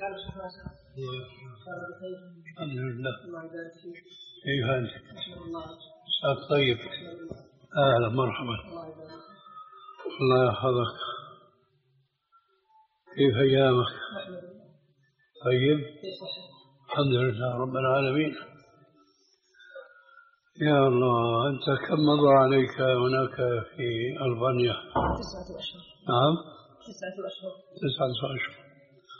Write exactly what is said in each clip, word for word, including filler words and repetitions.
الحمد لله. كيف أنت؟ مساك طيب. أهلا مرحبا. الله يحفظك. كيف أيامك؟ طيب الحمد لله رب العالمين. يا الله، أنت كم مضى عليك هناك في ألبانيا؟ تسعة أشهر. نعم تسعة أشهر. تسعة أشهر.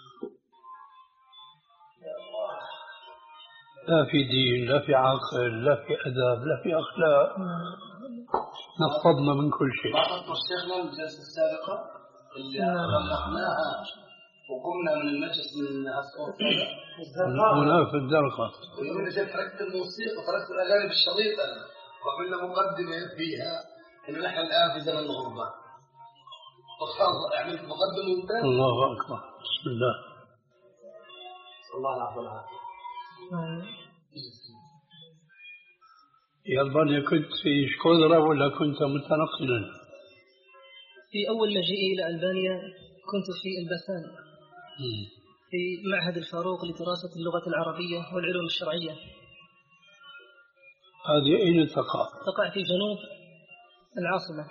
لا في دين، لا في عقل، لا في أدب، لا في أخلاق. نفضنا من كل شيء. بعض الشيخنا الجلسة السابقة اللي غلقناها وقمنا من المجلس من الصوت هنا في الزرقاء. ويوم جيت تركت الموسيقى وتركت الأغاني بالشريط أنا وعملنا مقدمة فيها إنه نحن الآن في زمن الغربة. وخلاص عملت مقدمة ممتازة. الله أكبر. بسم الله. الله العفو والعافية. يا ألبانيا كنت في شكودرة ولا كنت متنقلا؟ في أول مجيئي إلى ألبانيا كنت في البسان في معهد الفاروق لدراسة اللغة العربية والعلوم الشرعية. هذه أين تقع؟ تقع في جنوب العاصمة.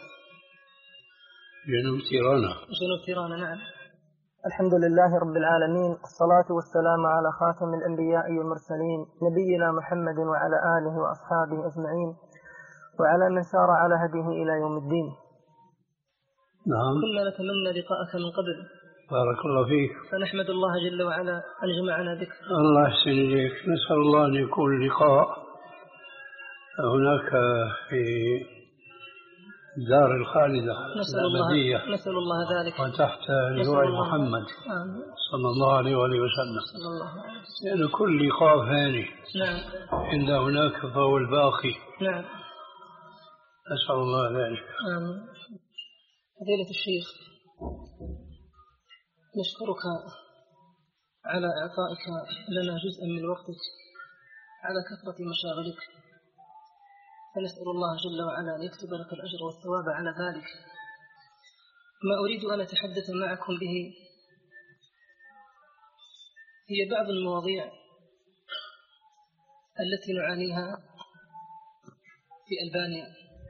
جنوب تيرانا. جنوب تيرانا نعم. الحمد لله رب العالمين، الصلاة والسلام على خاتم الأنبياء والمرسلين نبينا محمد وعلى آله وأصحابه أجمعين وعلى من سار على هديه إلى يوم الدين. نعم. كنا نتمنى لقاءك من قبل. بارك الله فيك. فنحمد الله جل وعلا أن جمعنا بك. الله يحسن إليك. نسأل الله أن يكون لقاء هناك في دار الخالدة نسأل الله, نسأل الله ذلك وتحت لواء محمد صلى الله عليه وآله وسلم. صلى الله عليه وسلم. يعني كل لقاء ثاني. نعم. إن هناك فهو الباقي. نعم. نسأل الله ذلك. آمين. فضيلة الشيخ، نشكرك على إعطائك لنا جزءا من وقتك على كثرة مشاغلك، فنسأل الله جل وعلا أن يكتب لك الأجر والثواب على ذلك. ما أريد أن أتحدث معكم به هي بعض المواضيع التي نعانيها في ألبانيا،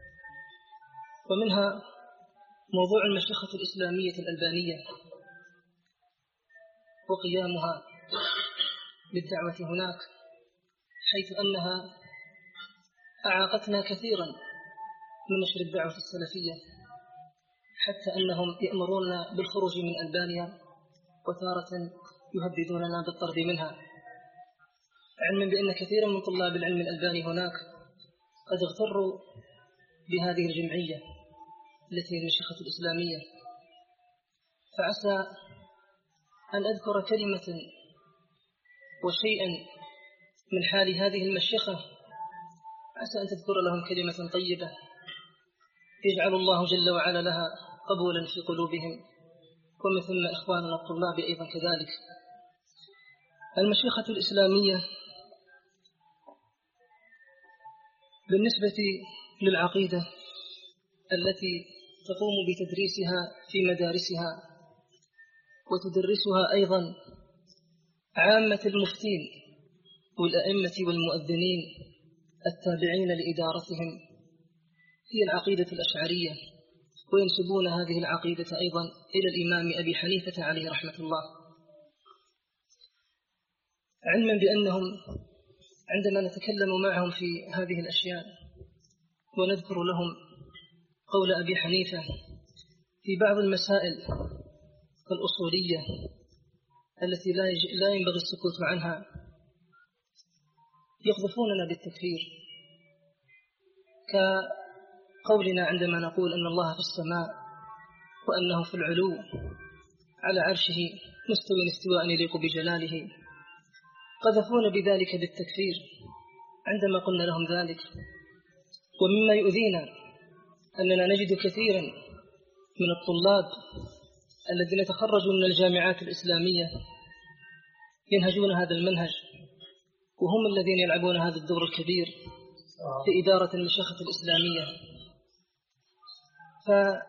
ومنها موضوع المشيخة الإسلامية الألبانية وقيامها بالدعوة هناك، حيث أنها أعاقتنا كثيرا من نشر الدعوة السلفية، حتى أنهم يأمروننا بالخروج من ألبانيا وتارة يهددوننا بالطرد منها، علما بأن كثيرا من طلاب العلم الألباني هناك قد اغتروا بهذه الجمعية التي هي المشيخة الإسلامية. فعسى أن أذكر كلمة وشيئا من حال هذه المشيخة، عسى أن تذكر لهم كلمة طيبة يجعل الله جل وعلا لها قبولا في قلوبهم، ومن ثم إخواننا الطلاب أيضا كذلك. المشيخة الإسلامية بالنسبة للعقيدة التي تقوم بتدريسها في مدارسها وتدرسها أيضا عامة المفتين والأئمة والمؤذنين التابعين لإدارتهم، هي العقيدة الأشعرية، وينسبون هذه العقيدة أيضا إلى الإمام أبي حنيفة عليه رحمة الله، علما بأنهم عندما نتكلم معهم في هذه الأشياء ونذكر لهم قول أبي حنيفة في بعض المسائل الأصولية التي لا ينبغي السكوت عنها، يقذفوننا بالتكفير، كقولنا عندما نقول أن الله في السماء وأنه في العلو على عرشه مستوى استواء يليق بجلاله، قذفونا بذلك بالتكفير عندما قلنا لهم ذلك. ومما يؤذينا أننا نجد كثيرا من الطلاب الذين تخرجوا من الجامعات الإسلامية ينهجون هذا المنهج، وهم الذين يلعبون هذا الدور الكبير في إدارة المشيخة الإسلامية.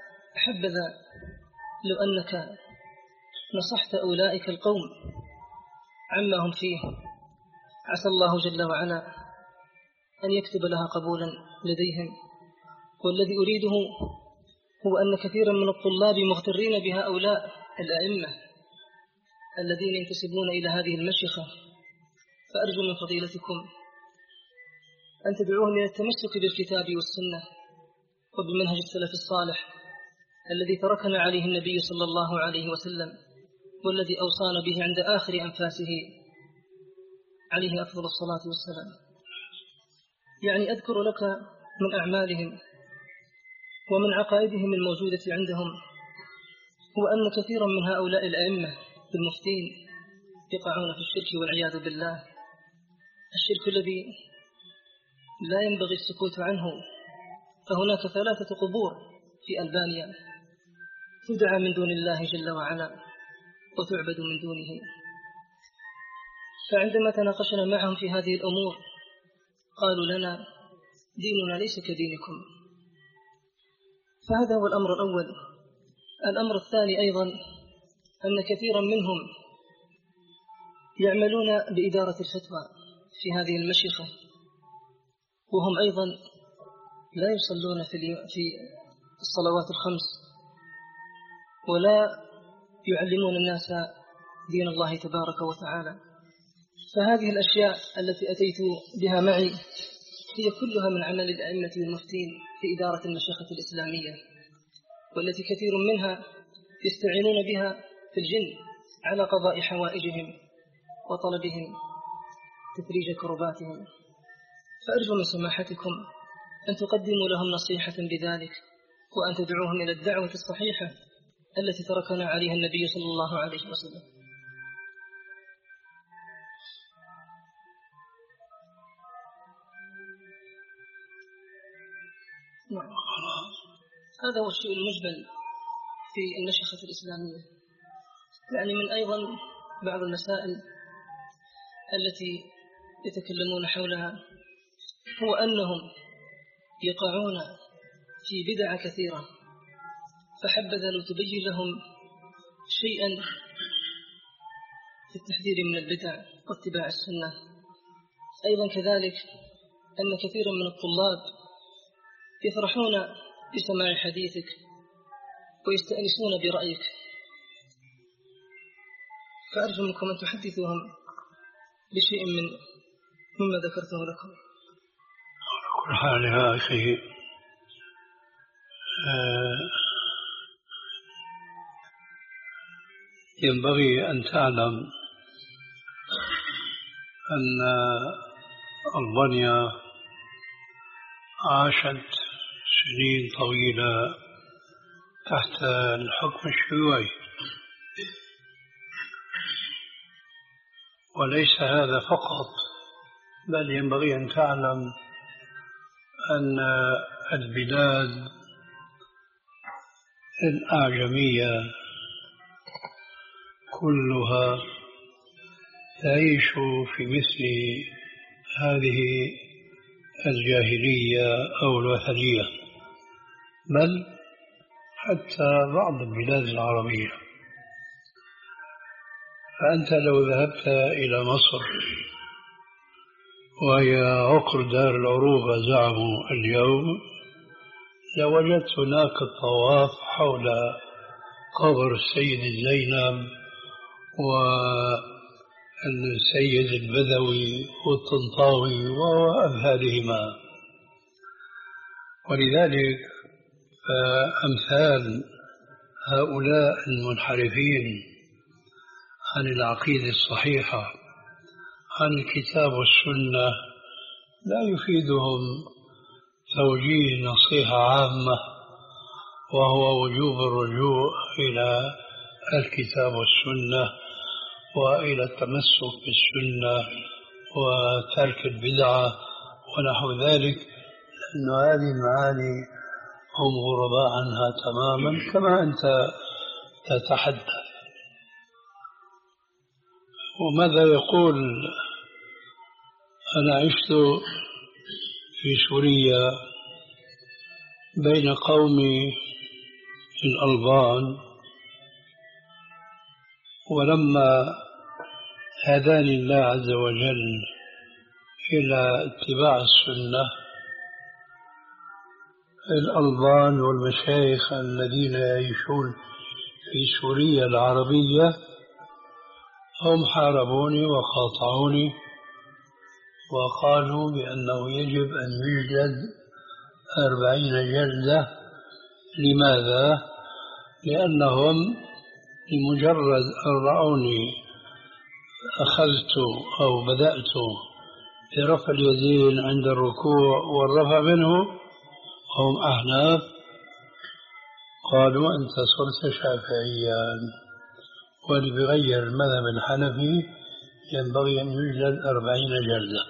فحبذا لو أنك نصحت أولئك القوم عما هم فيه، عسى الله جل وعلا أن يكتب لها قبولا لديهم. والذي أريده هو أن كثيرا من الطلاب مغترين بهؤلاء الأئمة الذين ينتسبون إلى هذه المشيخة، فأرجو من فضيلتكم أن تدعوهم إلى التمسك بالكتاب والسنة وبمنهج السلف الصالح الذي تركنا عليه النبي صلى الله عليه وسلم، والذي أوصانا به عند آخر أنفاسه عليه أفضل الصلاة والسلام. يعني أذكر لك من أعمالهم ومن عقائدهم الموجودة عندهم هو أن كثيرا من هؤلاء الأئمة المفتين يقعون في الشرك والعياذ بالله، الشرك الذي لا ينبغي السكوت عنه. فهناك ثلاثة قبور في ألبانيا تدعى من دون الله جل وعلا وتعبد من دونه. فعندما تناقشنا معهم في هذه الأمور قالوا لنا ديننا ليس كدينكم. فهذا هو الأمر الأول. الأمر الثاني أيضا أن كثيرا منهم يعملون بإدارة الفتوى في هذه المشيخة، وهم أيضا لا يصلون في الصلوات الخمس ولا يعلمون الناس دين الله تبارك وتعالى. فهذه الأشياء التي أتيت بها معي هي كلها من عمل الأئمة والمفتين في إدارة المشيخة الإسلامية، والتي كثير منها يستعينون بها في الجن على قضاء حوائجهم وطلبهم تفريج كرباتهم. فأرجو من سماحتكم أن تقدموا لهم نصيحة بذلك، وأن تدعوهم إلى الدعوة الصحيحة التي تركنا عليها النبي صلى الله عليه وسلم. نعم. هذا هو الشيء المجمل في المشيخة الإسلامية. يعني من أيضا بعض المسائل التي يتكلمون حولها هو أنهم يقعون في بدع كثيرة، فحبذا لو تبين لهم شيئا في التحذير من البدع واتباع السنة. أيضا كذلك أن كثيرا من الطلاب يفرحون بسماع حديثك ويستأنسون برأيك، فأرجو منكم أن تحدثوهم بشيء من مما ذكرته لكم. على كل حال يا أخي، آه ينبغي أن تعلم أن ألبانيا عاشت سنين طويلة تحت الحكم الشيوعي، وليس هذا فقط، بل ينبغي أن تعلم أن البلاد الأعجمية كلها تعيش في مثل هذه الجاهلية أو الوثنية، بل حتى بعض البلاد العربية. فأنت لو ذهبت إلى مصر وهي عقر دار العروبة زعموا اليوم، لوجدت هناك الطواف حول قبر السيد زينب والسيد البدوي والطنطاوي وأمثالهما. ولذلك فأمثال هؤلاء المنحرفين عن العقيدة الصحيحة عن الكتاب والسنة لا يفيدهم توجيه نصيحة عامة، وهو وجوب الرجوع إلى الكتاب والسنة وإلى التمسك بالسنة وترك البدعة ونحو ذلك، لأن هذه المعاني هم غرباء عنها تماما كما أنت تتحدث. وماذا يقول؟ أنا عشت في سوريا بين قومي الألبان، ولما هداني الله عز وجل إلى اتباع السنة. الألبان والمشايخ الذين يعيشون في سوريا العربية هم حاربوني وقاطعوني وقالوا بأنه يجب أن يجلد أربعين جلدة. لماذا؟ لأنهم بمجرد أن رأوني أخذت أو بدأت برفع اليدين عند الركوع والرفع منه، هم أحناف، قالوا أنت صرت شافعيا، واللي بغير المذهب الحنفي ينبغي أن يجلد أربعين جلدة.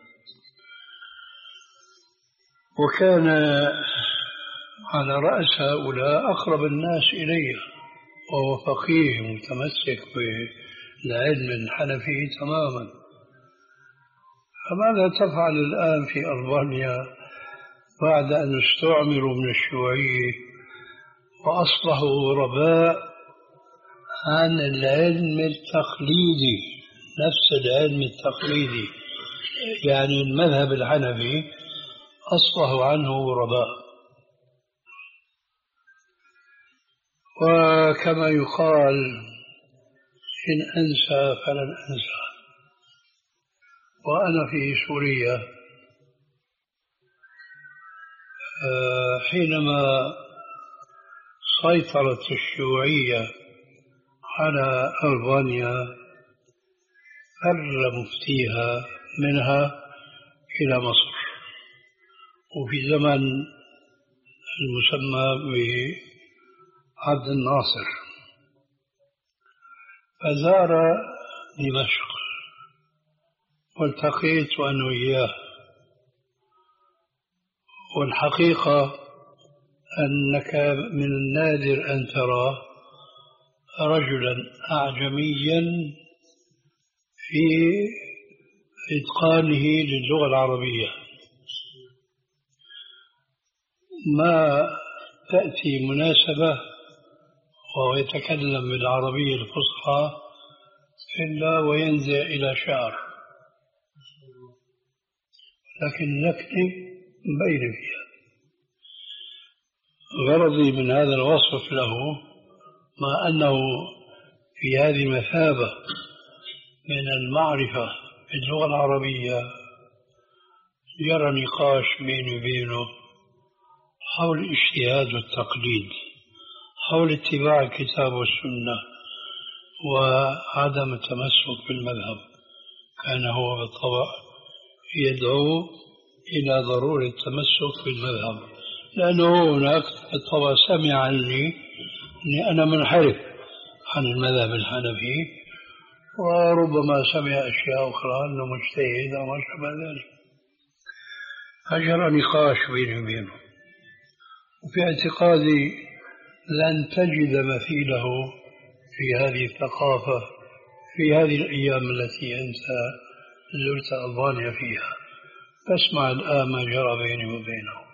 وكان على رأس هؤلاء أقرب الناس إلي، وهو فقيه متمسك بالعلم الحنفي تماما. فماذا تفعل الآن في ألبانيا بعد أن استعمروا من الشيوعية وأصبحوا غرباء عن العلم التقليدي، نفس العلم التقليدي، يعني المذهب الحنفي أصبحوا عنه غرباء. وكما يقال إن أنسى فلن أنسى. وأنا في سوريا حينما سيطرت الشيوعية على ألبانيا فر مفتيها منها إلى مصر، وفي زمن المسمى بعبد الناصر، فزار دمشق والتقيت أنا وإياه. والحقيقة أنك من النادر أن ترى رجلا أعجميا في إتقانه للغة العربية. ما تأتي مناسبة وهو يتكلم بالعربية الفصحى إلا وينزع إلى شعر، لكن لكني بين فيها. غرضي من هذا الوصف له ما أنه في هذه المثابة من المعرفة باللغة العربية يرى نقاش بيني وبينه حول الاجتهاد والتقليد، حول اتباع الكتاب والسنة وعدم التمسك بالمذهب. كان هو بالطبع يدعو إلى ضرورة التمسك بالمذهب، لأنه هناك بالطبع سمع عني أني أنا منحرف عن المذهب الحنفي، وربما سمع أشياء أخرى أنه مجتهد أو ما شابه ذلك. فجرى نقاش بيني وبينه، وفي اعتقادي لن تجد مثيله في هذه الثقافة في هذه الأيام التي أنت زرت ألبانيا فيها. فاسمع الآن ما جرى بيني وبينه.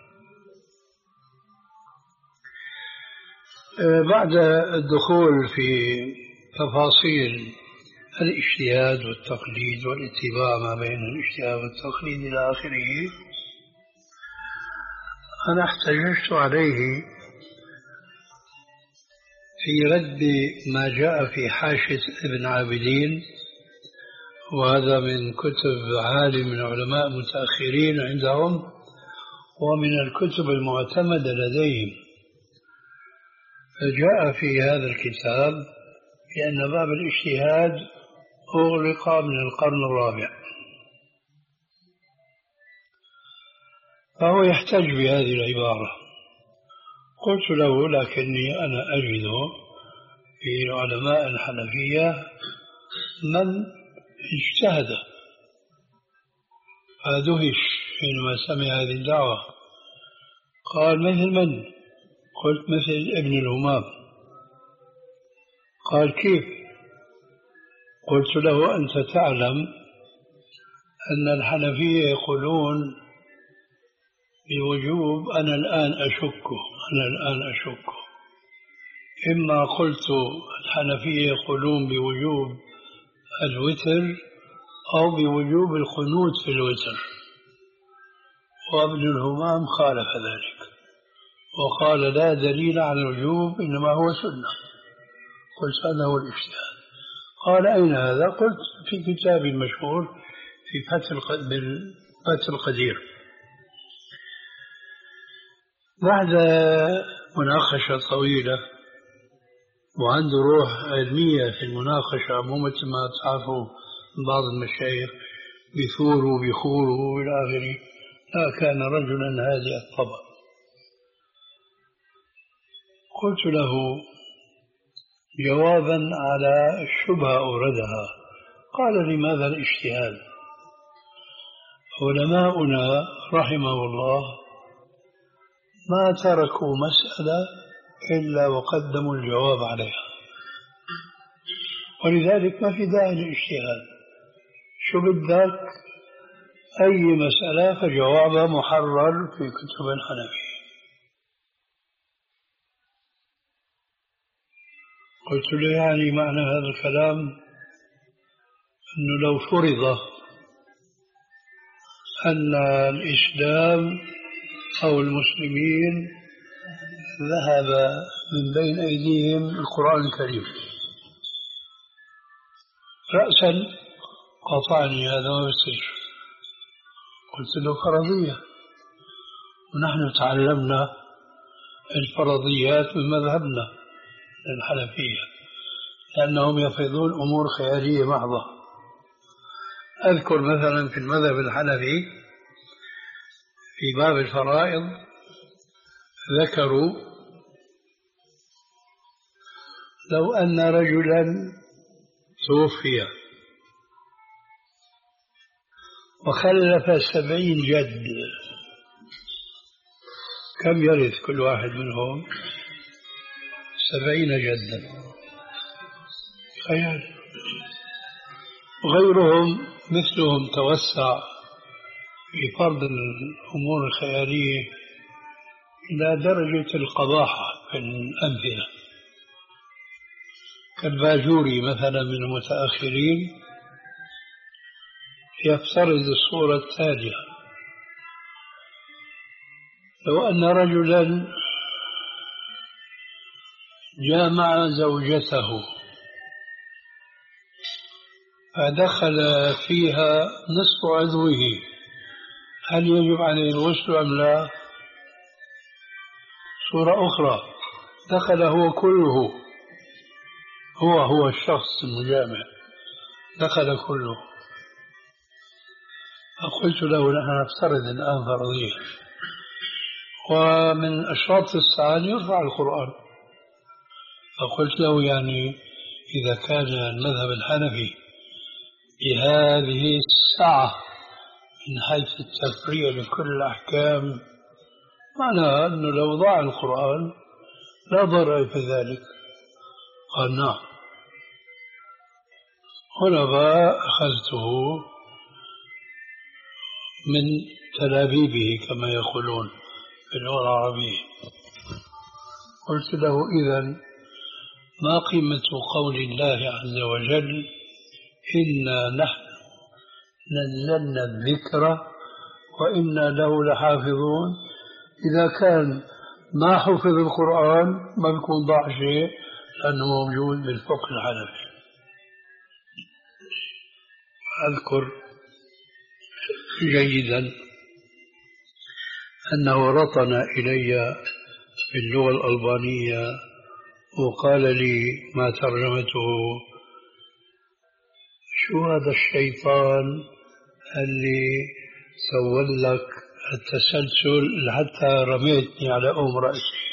بعد الدخول في تفاصيل الاجتهاد والتقليد والاتباع ما بين الاجتهاد والتقليد إلى آخره، أنا احتججت عليه في رد ما جاء في حاشية ابن عابدين، وهذا من كتب عالم من علماء متأخرين عندهم ومن الكتب المعتمدة لديهم. فجاء في هذا الكتاب بأن باب الاجتهاد أغلق من القرن الرابع، فهو يحتج بهذه العبارة. قلت له لكني أنا أجد في علماء الحنفية من اجتهد. فدهش حينما سمع هذه الدعوة، قال مثل من؟ قلت مثل ابن الهمام. قال كيف؟ قلت له أنت تعلم أن الحنفية يقولون بوجوب. أنا الآن أشك أنا الآن أشك إما قلت الحنفية يقولون بوجوب الوتر أو بوجوب القنوت في الوتر، وابن الهمام خالف ذلك وقال لا دليل على الوجوب إنما هو سنة. قلت هذا هو الاجتهاد. قال أين هذا؟ قلت في كتاب مشهور في فتح القدير. بعد مناقشة طويلة وعنده روح علمية في المناقشة، مو مثل ما تعرفوا بعض المشايخ بيثوروا بيخوروا إلى آخره، لا، كان رجلا هادئ الطبع. قلت له جوابا على الشبهة أوردها، قال لماذا الاجتهاد؟ علماؤنا رحمه الله ما تركوا مسألة إلا وقدموا الجواب عليها، ولذلك ما في داعي للاجتهاد. شو بدك؟ أي مسألة فجوابها محرر في كتب الحنفية. قلت له يعني معنى هذا الكلام أنه لو فرض أن الإسلام أو المسلمين ذهب من بين أيديهم القرآن الكريم، رأسا قطعني هذا ما بصير. قلت له فرضية، ونحن تعلمنا الفرضيات من مذهبنا الحنفية لأنهم يفرضون أمور خيالية محضة. أذكر مثلا في المذهب الحنفي في باب الفرائض ذكروا لو أن رجلا توفي وخلف سبعين جد، كم يرث كل واحد منهم؟ سبعين جدا. خيال. غيرهم مثلهم توسع في فرض الأمور الخيالية إلى درجة القباحة في الأمثلة، كالباجوري مثلا من المتأخرين يفترض الصورة التالية: لو أن رجلا جامع زوجته فدخل فيها نصف عضوه، هل يجب عليه الغسل أم لا؟ صورة أخرى: دخل هو كله، هو هو الشخص المجامع دخل كله. فقلت له نحن نفترض الآن فرضية، ومن أشراط الساعة يرفع القرآن. فقلت له يعني إذا كان المذهب الحنفي بهذه السعة من حيث التفريع لكل الأحكام، معنى أنه لو ضاع القرآن لا ضرر في ذلك. قال نعم. هنا بقى أخذته من تلابيبه كما يقولون في اللغة العربية. قلت له إذن ما قيمة قول الله عز وجل إنا نحن نزلنا الذكر وإنا له لحافظون؟ إذا كان ما حفظ القرآن ما بيكون ضاع شيء لأنه موجود بالفقه الحنفي. أذكر جيدا أنه رطن إلي باللغة الألبانية وقال لي ما ترجمته: شو هذا الشيطان اللي سوى لك التسلسل حتى رميتني على أم رأسي؟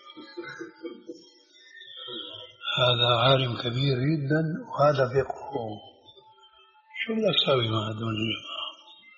هذا عالم كبير جدا وهذا فقهه. شو بدك تسوي مع هذول الجماعة؟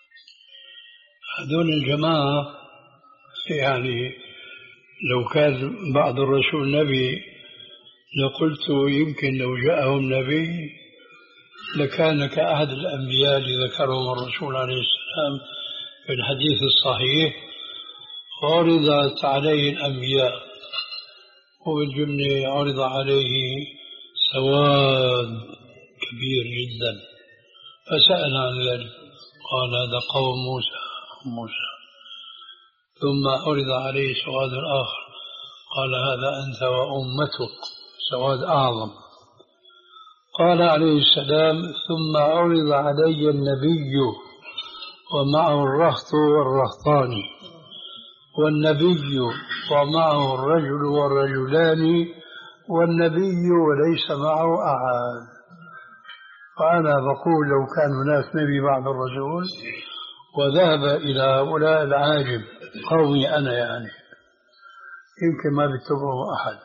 هذول الجماعة يعني لو كان بعد الرسول نبي لقلت يمكن لو جاءهم نبي لكان كأحد الأنبياء اللي ذكرهم الرسول عليه السلام في الحديث الصحيح: عرضت عليه الأنبياء وبالجملة عرض عليه سواد كبير جدا، فسأل عن ذلك قال هذا قوم موسى موسى ثم عرض عليه سواد آخر قال هذا أنت وأمتك، سواد أعظم. قال عليه السلام ثم عرض علي النبي ومعه الرهط والرهطان، والنبي ومعه الرجل والرجلان، والنبي وليس معه أحد. فأنا بقول لو كان هناك نبي بعد الرسول وذهب إلى هؤلاء العاجم قومي أنا يعني يمكن ما بيتبعه أحد.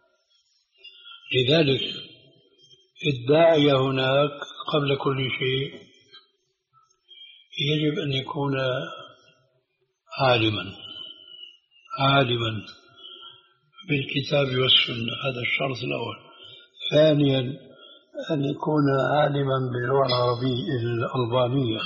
لذلك الداعية هناك قبل كل شيء يجب أن يكون عالما عالما بالكتاب والسنة، هذا الشرط الأول. ثانيا أن يكون عالما باللغة العربية الألبانية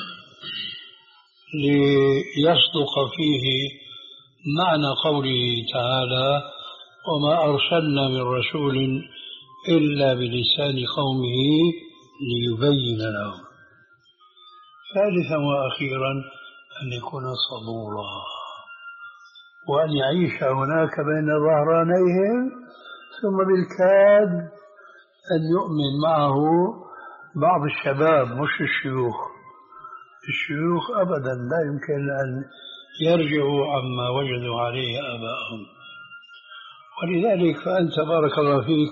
ليصدق فيه معنى قوله تعالى وما أرسلنا من رسول إلا بلسان قومه ليبين لهم. ثالثا وأخيرا أن يكون صبورا وأن يعيش هناك بين ظهرانيهم، ثم بالكاد أن يؤمن معه بعض الشباب مش الشيوخ. الشيوخ أبدا لا يمكن أن يرجعوا عما وجدوا عليه آباءهم. ولذلك فأنت بارك الله فيك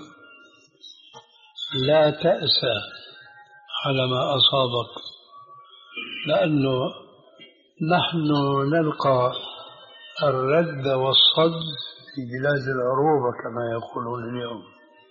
لا تأسى على ما أصابك، لأنه نحن نلقى الرد والصد في بلاد العروبة كما يقولون اليوم،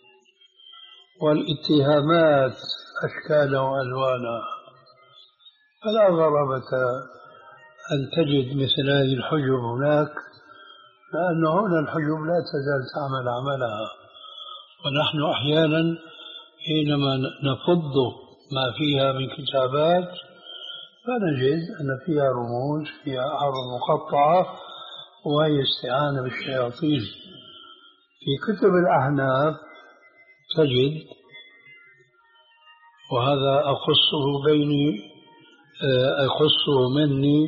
والاتهامات أشكالا وألوانا، فلا غرابة أن تجد مثل هذه الحجب هناك، لأن هنا الحجب لا تزال تعمل عملها. ونحن أحيانا حينما نفض ما فيها من كتابات فنجد أن فيها رموز، فيها أعراض مقطعة، وهي استعانة بالشياطين. في كتب الأحناف تجد، وهذا أخصه بيني أخصه مني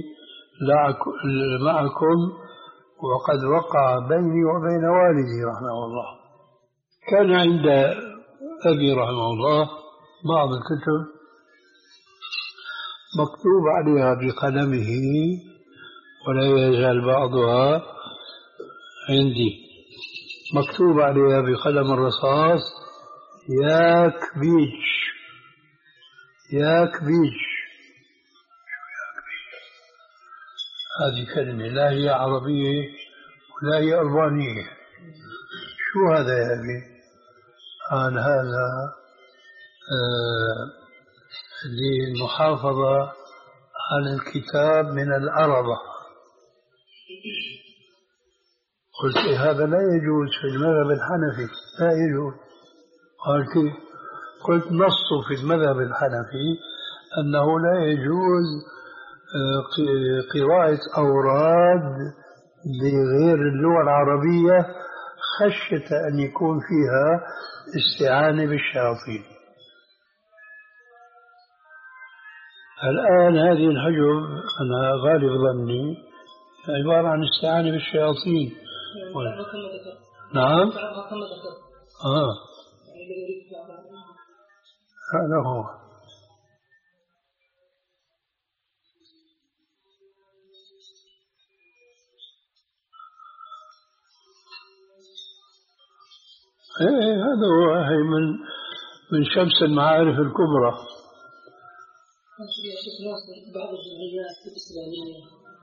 معكم، وقد وقع بيني وبين والدي رحمه الله. كان عند أبي رحمه الله بعض الكتب مكتوب عليها بقلمه، ولا يزال بعضها عندي مكتوب عليها بقلم الرصاص ياك بيج ياك بيج. هذه كلمة لا هي عربية ولا هي ألبانية. شو هذا يا أبي؟ قال هذا آه للمحافظة على الكتاب من العربة. قلت إيه هذا لا يجوز في المذهب الحنفي، لا يجوز. قال كيف؟ قلت نص في المذهب الحنفي أنه لا يجوز قراءة أوراد بغير اللغة العربية خشية أن يكون فيها استعانة بالشياطين. الآن هذه الحجب أنا غالب ظني عبارة عن استعانة بالشياطين. نعم آه. هذا هو. ايه هذا هو. هي من من شمس المعارف الكبرى. بعض الجمعيات الإسلامية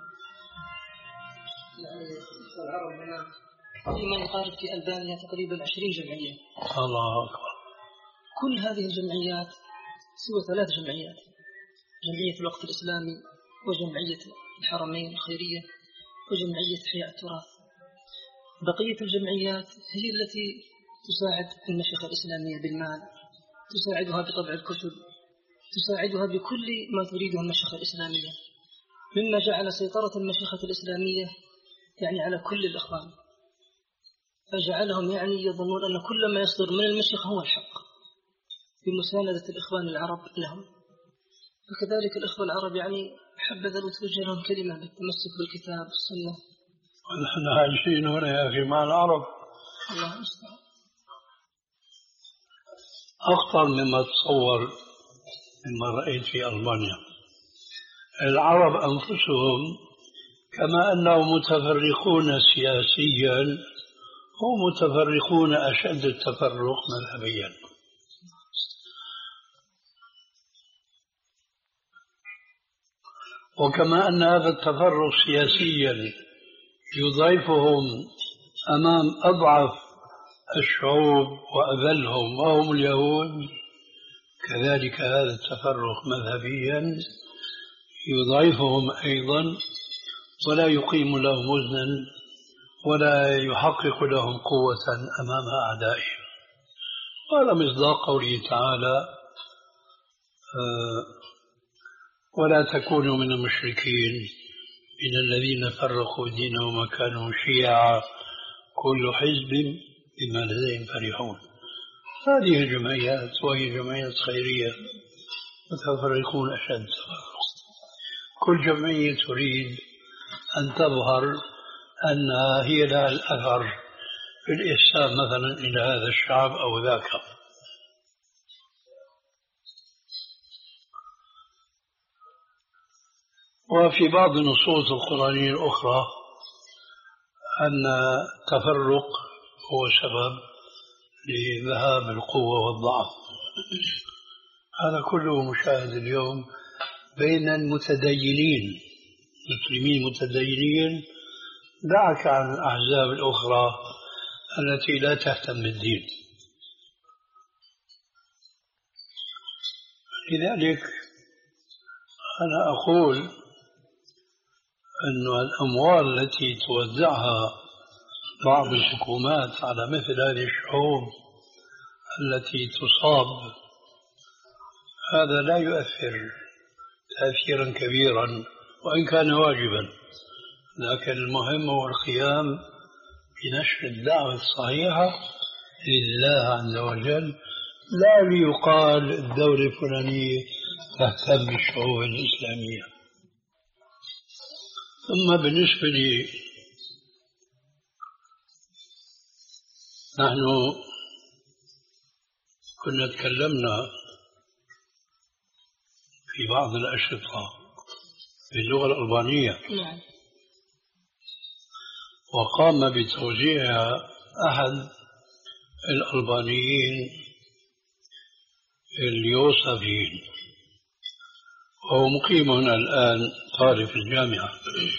يعني في العرب هنا فيما يقارب في ألبانيا تقريبا عشرين جمعية. الله أكبر. كل هذه الجمعيات سوى ثلاث جمعيات: جمعية الوقت الإسلامي، وجمعية الحرمين الخيرية، وجمعية إحياء التراث. بقية الجمعيات هي التي تساعد المشيخة الإسلامية بالمال، تساعدها بطبع الكتب، تساعدها بكل ما تريده المشيخة الإسلامية، مما جعل سيطرة المشيخة الإسلامية يعني على كل الإخوان، فجعلهم يعني يظنون أن كل ما يصدر من المشيخة هو الحق، بمساندة الإخوان العرب لهم، وكذلك الإخوة العرب يعني حبذا لو توجه لهم كلمة بالتمسك بالكتاب والسنة. ونحن عايشين هنا يا أخي مع العرب. الله المستعان. أخطر مما تصور مما رأيت في ألمانيا. العرب أنفسهم كما أنهم متفرقون سياسيا هم متفرقون أشد التفرق مذهبيا. وكما أن هذا التفرق سياسيا يضيفهم أمام أضعف الشعوب وأذلهم وهم اليهود، كذلك هذا التفرق مذهبيا يضعفهم أيضا ولا يقيم لهم وزنا ولا يحقق لهم قوة أمام أعدائهم. وهذا مصداق قوله تعالى: ولا تكونوا من المشركين من الذين فرقوا دينهم وكانوا شيعا كل حزب بما لديهم فرحون. هذه الجمعيات وهي جمعيات خيرية متفرقون أشد تفرق. كل جمعية تريد أن تظهر أنها هي لها الأثر في الإحسان مثلا إلى هذا الشعب أو ذاك. وفي بعض النصوص القرآنية الأخرى أن التفرق هو سبب لذهاب القوة والضعف. هذا كله مشاهد اليوم بين المتدينين، مسلمين متدينين، دعك عن الأحزاب الأخرى التي لا تهتم بالدين. لذلك أنا أقول أن الأموال التي توزعها بعض الحكومات على مثل هذه الشعوب التي تصاب، هذا لا يؤثر تأثيرا كبيرا وإن كان واجبا، لكن المهم هو القيام بنشر الدعوة الصحيحة لله عز وجل، لا ليقال الدولة الفلانية تهتم بالشعوب الإسلامية. ثم بالنسبة لي نحن كنا تكلمنا في بعض الأشرطة باللغة الألبانية، وقام بتوزيعها أحد الألبانيين اليوسفيين، وهو مقيم هنا الآن طالب في الجامعة.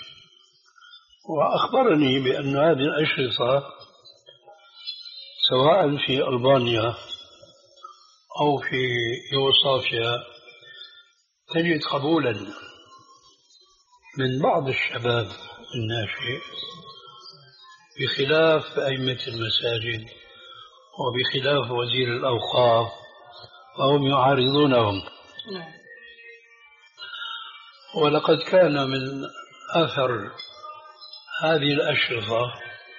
وأخبرني بأن هذه الأشرطة سواء في ألبانيا أو في يوغوسلافيا تجد قبولا من بعض الشباب الناشئ، بخلاف أئمة المساجد وبخلاف وزير الأوقاف، وهم يعارضونهم. ولقد كان من أثر هذه الأشرطة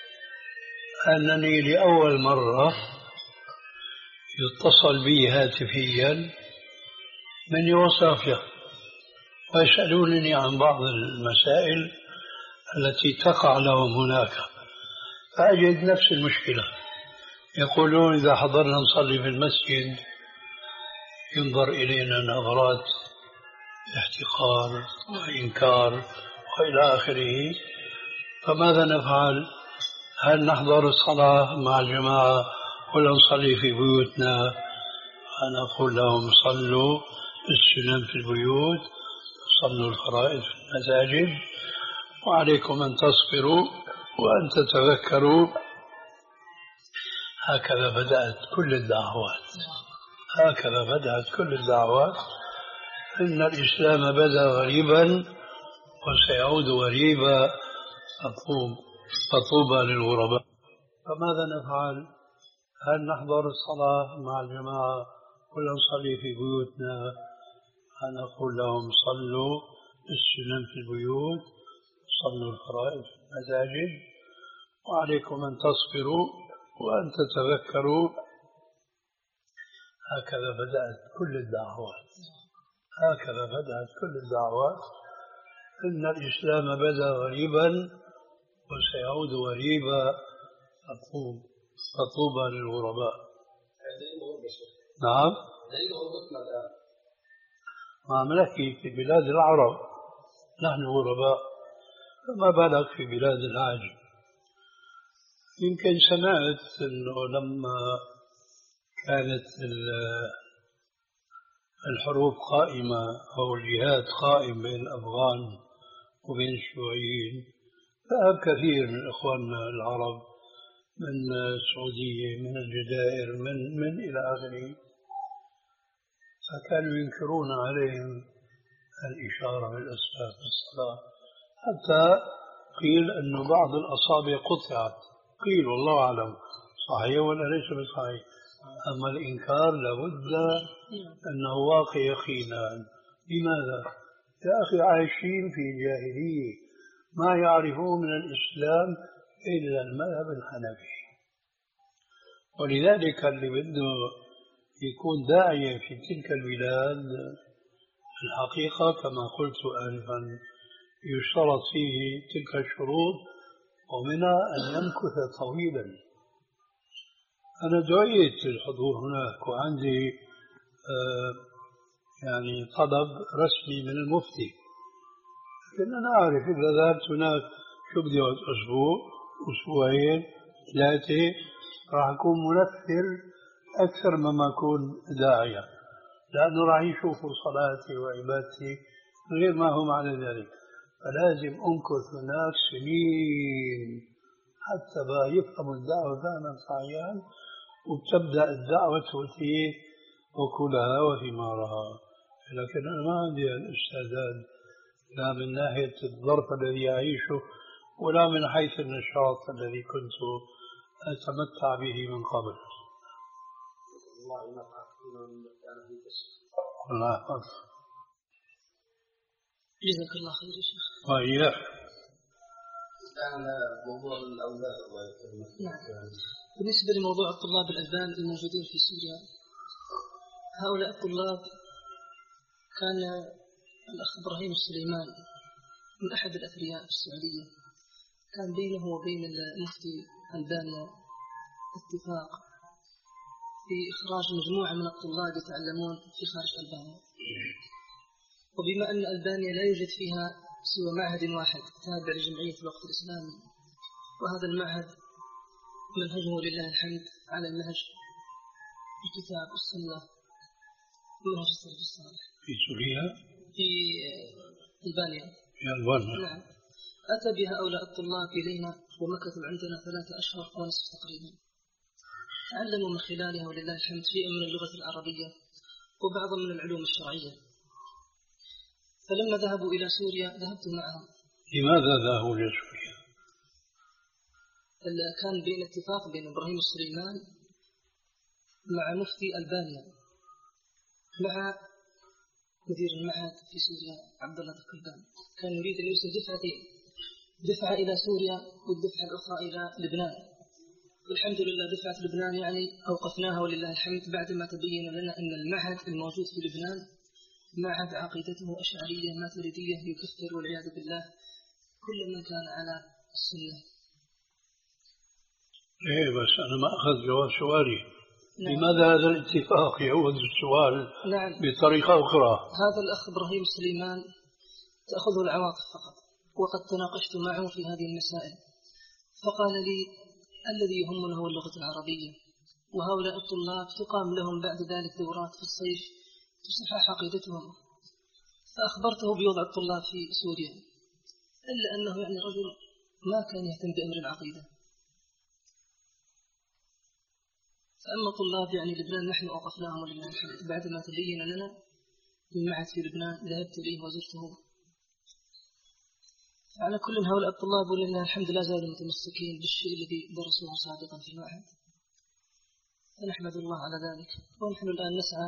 أنني لأول مرة يتصل بي هاتفيا من يوغوسلافيا ويسألونني عن بعض المسائل التي تقع لهم هناك، فأجد نفس المشكلة. يقولون إذا حضرنا نصلي في المسجد ينظر إلينا نظرات احتقار وإنكار وإلى آخره، فماذا نفعل؟ هل نحضر الصلاة مع الجماعة ولا نصلي في بيوتنا؟ أنا أقول لهم صلوا السنن في البيوت، صلوا الفرائض في المساجد، وعليكم أن تصبروا وأن تتذكروا. هكذا بدأت كل الدعوات، هكذا بدأت كل الدعوات. إن الإسلام بدأ غريبا وسيعود غريبا، فطوبى للغرباء. فماذا نفعل؟ هل نحضر الصلاة مع الجماعة ولا نصلي في بيوتنا؟ أنا أقول لهم صلوا السنن في البيوت، صلوا الفرائض في المساجد، وعليكم أن تصبروا وأن تتذكروا. هكذا بدأت كل الدعوات، هكذا بدأت كل الدعوات، إن الإسلام بدأ غريبا وسيعود غريبا، فطوبى للغرباء. نعم، ما نحكي في بلاد العرب نحن غرباء، فما بالك في بلاد العجم. يمكن سمعت أنه لما كانت الحروب قائمة أو الجهاد قائم بين الأفغان وبين الشيوعيين، ذهب كثير من إخواننا العرب من السعودية من الجزائر من من إلى آخره، فكانوا ينكرون عليهم الإشارة بالأسباب في الصلاة، حتى قيل أن بعض الأصابع قطعت، قيل والله أعلم صحيح ولا ليس بصحيح، أما الإنكار لابد أنه واقع يقينا. لماذا؟ يا أخي عايشين في جاهلية، ما يعرفون من الإسلام إلا المذهب الحنفي، ولذلك اللي بده يكون داعية في تلك البلاد الحقيقة كما قلت آنفا يشترط فيه تلك الشروط، ومنها أن يمكث طويلا. أنا دعيت للحضور هناك وعندي آه يعني طلب رسمي من المفتي، لكن أنا أعرف إذا ذهبت هناك شو بدي أقعد أسبوع أسبوعين ثلاثة راح أكون منفر أكثر مما أكون داعية، لأنه راح يشوفوا صلاتي وعبادتي غير ما هم على ذلك، فلازم أمكث هناك سنين حتى بقى يفهموا الدعوة فهما صحيحا، وبتبدأ الدعوة تؤتي أكلها وثمارها. لكن أنا ما عندي الاستعداد لا من ناحية الظرف الذي أعيشه ولا من حيث النشاط الذي كنت أتمتع به من قبل. الله يحفظك. جزاك الله خير يا شيخ. وإياك. كان موضوع الأولاد الله يكرمك. نعم. بالنسبة لموضوع الطلاب الألبان الموجودين في سوريا، هؤلاء الطلاب كان الأخ إبراهيم السليمان من أحد الأثرياء في السعودية، كان بينه وبين المفتي ألبانيا اتفاق في إخراج مجموعة من الطلاب يتعلمون في خارج ألبانيا، وبما أن ألبانيا لا يوجد فيها سوى معهد واحد تابع لجمعية الوقف الإسلامي، وهذا المعهد منهجه لله الحمد على المنهج الكتاب والسنة ومنهج السلف الصالح. في سوريا؟ في ألبانيا. في ألبانيا. نعم. أتى بهؤلاء الطلاب إلينا ومكثوا عندنا ثلاثة أشهر ونصف تقريبا، تعلموا من خلالها ولله الحمد شيئا من اللغة العربية وبعضا من العلوم الشرعية. فلما ذهبوا إلى سوريا ذهبت معهم. لماذا ذهبوا إلى سوريا؟ كان بين اتفاق بين إبراهيم السليمان مع مفتي ألبانيا مع مدير المعهد في سوريا عبد الله الكلبان، كان يريد أن يرسل دفعتين، دفعة إلى سوريا والدفعة الأخرى إلى لبنان. والحمد لله دفعة لبنان يعني أوقفناها ولله الحمد بعدما تبين لنا أن المعهد الموجود في لبنان معهد عقيدته أشعرية ماتريدية يكفر والعياذ بالله كل من كان على السنة. إيه بس أنا ما أخذ جواب سؤالي. نعم. لماذا هذا الاتفاق يعود السؤال نعم. بطريقة أخرى؟ هذا الأخ إبراهيم سليمان تأخذه العواطف فقط، وقد تناقشت معه في هذه المسائل فقال لي الذي يهمنا هو اللغة العربية، وهؤلاء الطلاب تقام لهم بعد ذلك دورات في الصيف تصحح عقيدتهم. فأخبرته بوضع الطلاب في سوريا، إلا أنه يعني رجل ما كان يهتم بأمر العقيدة. فأما طلاب يعني لبنان نحن أوقفناهم ولله الحمد بعدما تبين لنا المعهد في لبنان ذهبت إليه وزرته. على كل هؤلاء الطلاب ولله الحمد لا زالوا متمسكين بالشيء الذي درسوه سابقا في المعهد، فنحمد الله على ذلك. ونحن الآن نسعى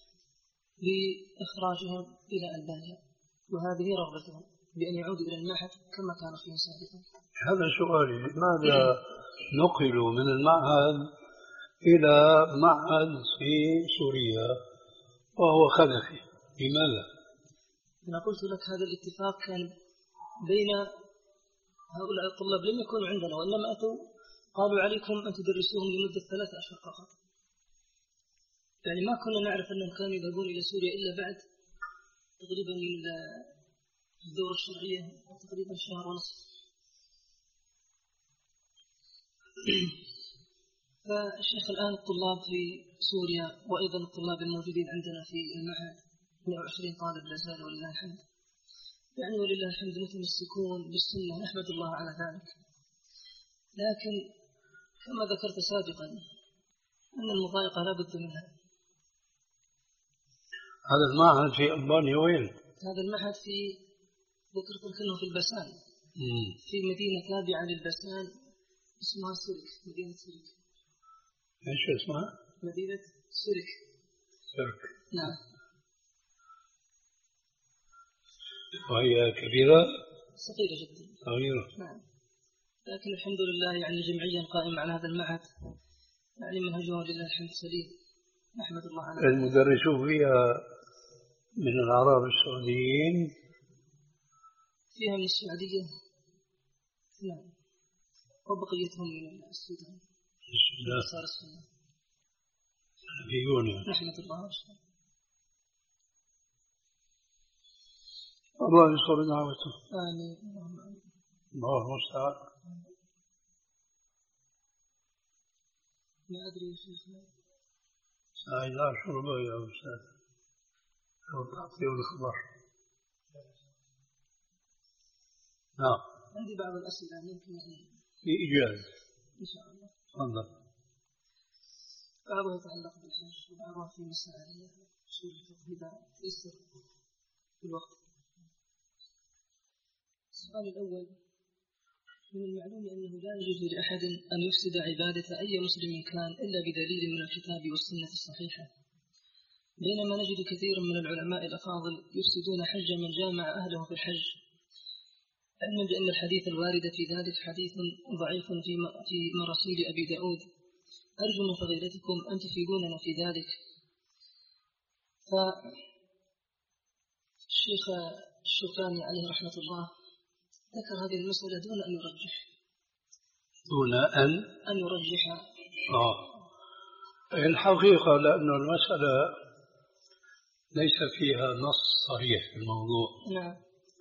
لإخراجهم إلى ألبانيا، وهذه رغبتهم بأن يعودوا إلى المعهد كما كانوا فيه سابقا. هذا سؤالي، لماذا نقلوا من المعهد إلى معهد في سوريا وهو خلفي. لماذا؟ أنا قلت لك هذا الاتفاق كان بين هؤلاء الطلاب، لم يكونوا عندنا وإنما أتوا قالوا عليكم أن تدرسوهم لمدة ثلاثة أشهر فقط. يعني ما كنا نعرف أنهم كانوا يذهبون إلى سوريا إلا بعد تقريبا من الدورة الشرعية تقريبا شهر ونصف. فالشيخ الآن الطلاب في سوريا وأيضا الطلاب الموجودين عندنا في المعهد مئة وعشرين طالب لا زال ولله الحمد، يعني ولله الحمد متمسكون بالسنة، نحمد الله على ذلك. لكن كما ذكرت سابقا أن المضايقة لا بد منها. هذا المعهد في ألبانيا وين؟ هذا المعهد في ذكرت لك أنه في البسان، مم. في مدينة تابعة للبسان اسمها سورك، مدينة سورك. ايش اسمها؟ مدينة سورك. سورك. نعم. وهي كبيرة؟ صغيرة جدا. صغيرة. نعم. لكن الحمد لله يعني جمعيا قائمة على هذا المعهد، يعني منهجها لله الحمد سليم، نحمد الله على ذلك. المدرسون فيها من العرب السعوديين؟ فيها من السعودية نعم، وبقيتهم من السودان. السودان. صار السودان. سلفيون. نحمد الله واشكره. الله ينصر دعوته. آمين. الله المستعان. ما أدري يا شيخنا. سائل شربه يا أستاذ، لو تعطيه الخبر. نعم. عندي بعض الأسئلة ممكن يعني بإيجاز. إن شاء الله. تفضل. بعضها يتعلق بالحج وبعضها في مسائل أصول الفقه إذا تيسر في الوقت. السؤال الأول: من المعلوم أنه لا يجوز لأحد أن يفسد عبادة أي مسلم كان إلا بدليل من الكتاب والسنة الصحيحة، بينما نجد كثيرا من العلماء الأفاضل يفسدون حج من جامع أهله في الحج، علما بأن الحديث الوارد في ذلك حديث ضعيف في مراسيل أبي داود. أرجو من فضيلتكم أن تفيدوننا في ذلك. فالشيخ الشوكاني عليه رحمة الله ذكر هذه المسألة دون أن يرجح. دون أن أن يرجح. آه. الحقيقة لأن المسألة ليس فيها نص صريح في الموضوع. نعم.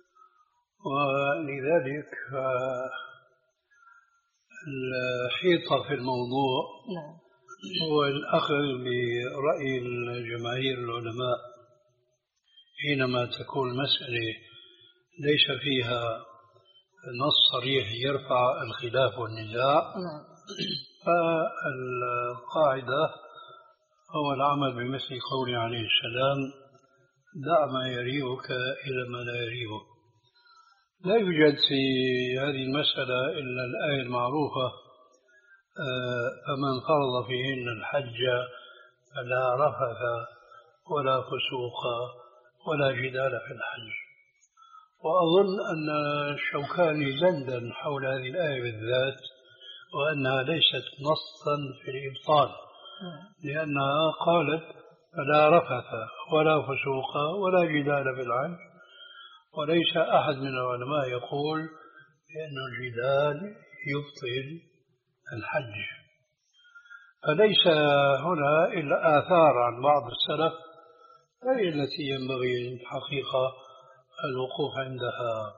ولذلك الحيطة في الموضوع نعم. هو الأخذ برأي الجماهير العلماء حينما تكون المسألة ليس فيها نص صريح يرفع الخلاف والنزاع. نعم. فالقاعدة هو العمل بمثل قوله عليه السلام: دع ما يريبك إلى ما لا يريبك. لا يوجد في هذه المسألة إلا الآية المعروفة: فمن فرض فيهن الحج فلا رفث ولا فسوق ولا جدال في الحج. وأظن أن الشوكاني دندن حول هذه الآية بالذات وأنها ليست نصا في الإبطال، لأنها قالت فلا رفث ولا فسوق ولا جدال في الحج، وليس أحد من العلماء يقول بأن الجدال يبطل الحج. فليس هنا إلا آثار عن بعض السلف هي التي ينبغي الحقيقة الوقوف عندها.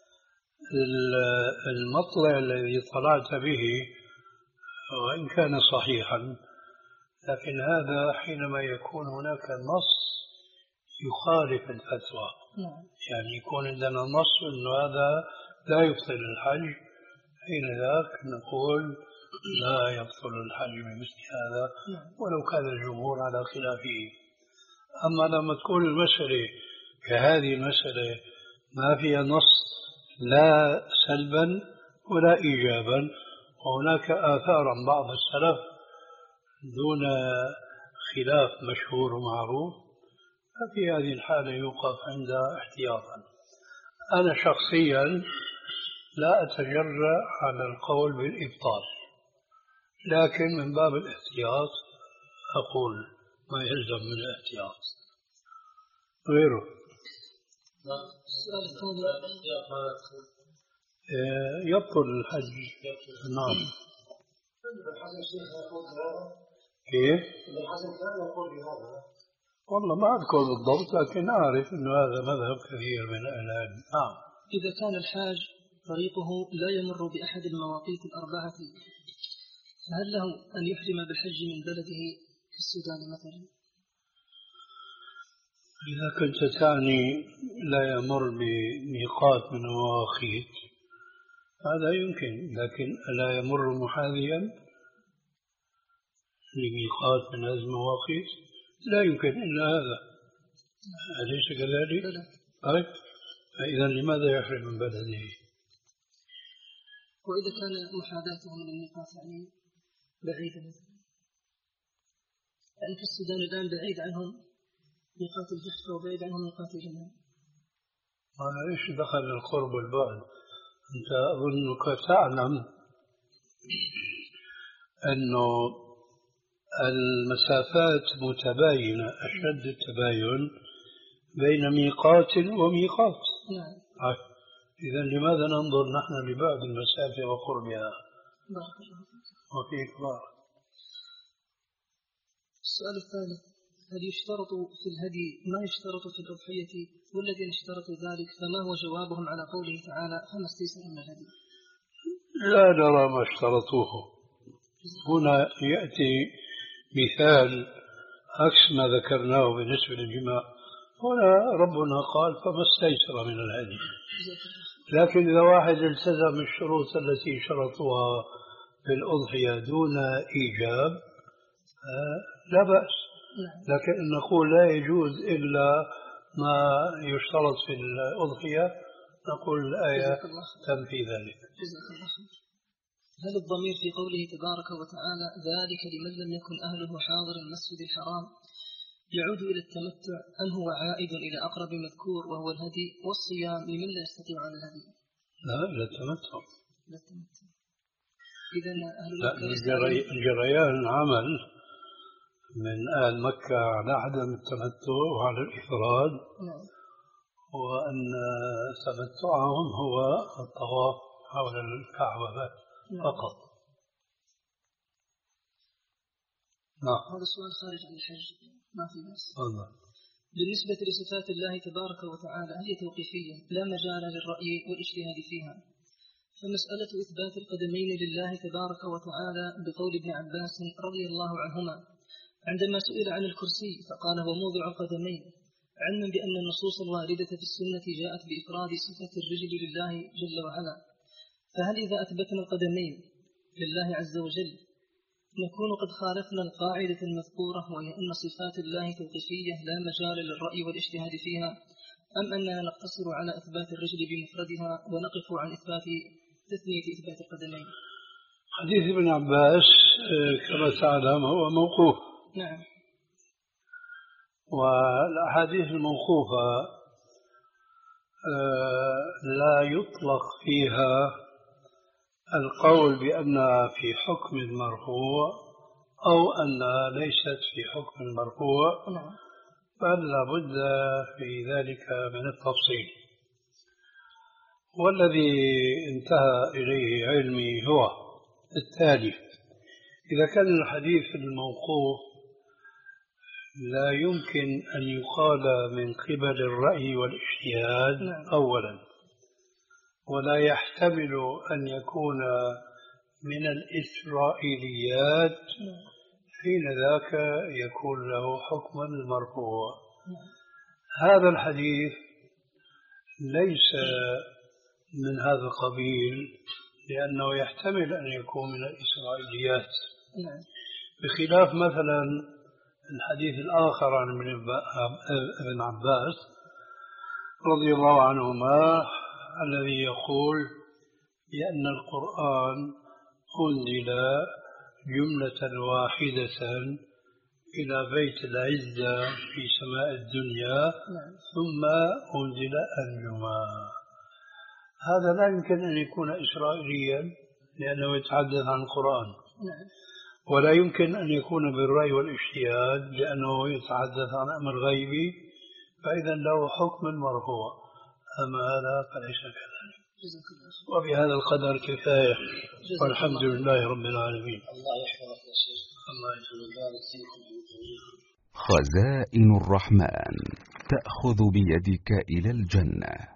المطلع الذي طلعت به وإن كان صحيحا، لكن هذا حينما يكون هناك نص يخالف الفتوى. يعني يكون عندنا نص أنه هذا لا يبطل الحج، حين ذاك نقول لا يبطل الحج بمثل هذا ولو كان الجمهور على خلافه. أما لما تكون المسألة كهذه المسألة ما فيها نص لا سلبا ولا إيجابا، وهناك آثار عن بعض السلف دون خلاف مشهور ومعروف، ففي هذه الحالة يوقف عند احتياطا. أنا شخصيا لا أتجرأ على القول بالإبطال، لكن من باب الاحتياط أقول ما يلزم من الاحتياط غيره. السؤال الثاني يبطل الحج. نعم. كيف؟ والله ما أذكر بالضبط، لكن أعرف أن هذا مذهب كثير من أهل العلم. نعم. إذا كان الحاج طريقه لا يمر بأحد المواقيت الأربعة، فهل له أن يحرم بالحج من بلده في السودان مثلا؟ إذا كنت تعني لا يمر بميقات من المواقيت هذا يمكن، لكن لا يمر محاذيا لميقات من هذه المواقيت لا يمكن إلا هذا، أليس كذلك؟ طيب فإذا لماذا يحرم من بلده؟ وإذا كان محاذاته من الميقات يعني بعيدا، يعني في السودان الآن بعيد عنهم ميقات الجحفة وبعيد عنهم ميقات الجمال. إيش دخل القرب والبعد؟ أنت أظنك تعلم أنه المسافات متباينة أشد التباين بين ميقات وميقات. نعم. إذا لماذا ننظر نحن لبعد المسافة وقربها؟ وفيك بارك. السؤال الثالث: هل يشترط في الهدي ما يشترط في الأضحية؟ والذين اشترطوا ذلك فما هو جوابهم على قوله تعالى فما استيسر من الهدي؟ لا نرى ما اشترطوه. هنا يأتي مثال عكس ما ذكرناه بالنسبة للجماع. هنا ربنا قال فما استيسر من الهدي، لكن إذا واحد التزم الشروط التي شرطوها في الأضحية دون إيجاب لا بأس، لكن نقول لا يجوز إلا ما يشترط في الأضحية، نقول الآية تنفي ذلك. هل الضمير في قوله تبارك وتعالى ذلك لمن لم يكن أهله حاضر المسجد الحرام يعود إلى التمتع أم هو عائد إلى أقرب مذكور وهو الهدي والصيام لمن لا يستطيع على الهدي؟ لا إلى التمتع. إذن أهل مكة جريان عمل من أهل مكة على عدم التمتع وعلى الإفراد. نعم. وأن تمتعهم هو الطواف حول الكعبة فقط. نعم. هذا السؤال خارج عن الحج ما في بس. بالنسبة لصفات الله تبارك وتعالى هي توقيفية لا مجال للرأي والاجتهاد فيها، فمسألة إثبات القدمين لله تبارك وتعالى بقول ابن عباس رضي الله عنهما عندما سئل عن الكرسي فقال هو موضع القدمين، علما بأن النصوص الواردة في السنة جاءت بإفراد صفة الرجل لله جل وعلا، فهل إذا أثبتنا القدمين لله عز وجل نكون قد خالفنا القاعدة المذكورة وهي أن صفات الله توقيفية لا مجال للرأي والاجتهاد فيها، أم أننا نقتصر على إثبات الرجل بمفردها ونقف عن إثبات تثنية إثبات القدمين؟ حديث ابن عباس كما تعلم هو موقوف. نعم. والأحاديث الموقوفة لا يطلق فيها القول بأنها في حكم المرفوع أو أنها ليست في حكم المرفوع، بل لابد في ذلك من التفصيل. والذي انتهى إليه علمي هو التالي: إذا كان الحديث الموقوف لا يمكن أن يقال من قبل الرأي والاجتهاد أولا، ولا يحتمل أن يكون من الإسرائيليات، حين ذاك يكون له حكم المرفوع. هذا الحديث ليس من هذا القبيل لأنه يحتمل أن يكون من الإسرائيليات، بخلاف مثلا الحديث الآخر عن ابن عباس رضي الله عنهما الذي يقول بأن القرآن أنزل جملة واحدة إلى بيت العزة في سماء الدنيا ثم أنزل أنجما. هذا لا يمكن أن يكون إسرائيليا لأنه يتحدث عن القرآن. ولا يمكن أن يكون بالرأي والاجتهاد لأنه يتحدث عن أمر غيبي، فإذا له حكم مرفوع، أما هذا فليس كذلك. وبهذا القدر كفاية، والحمد لله رب العالمين. الله يحفظك يا شيخ. الله يبارك فيكم. خزائن الرحمن تأخذ بيدك إلى الجنة.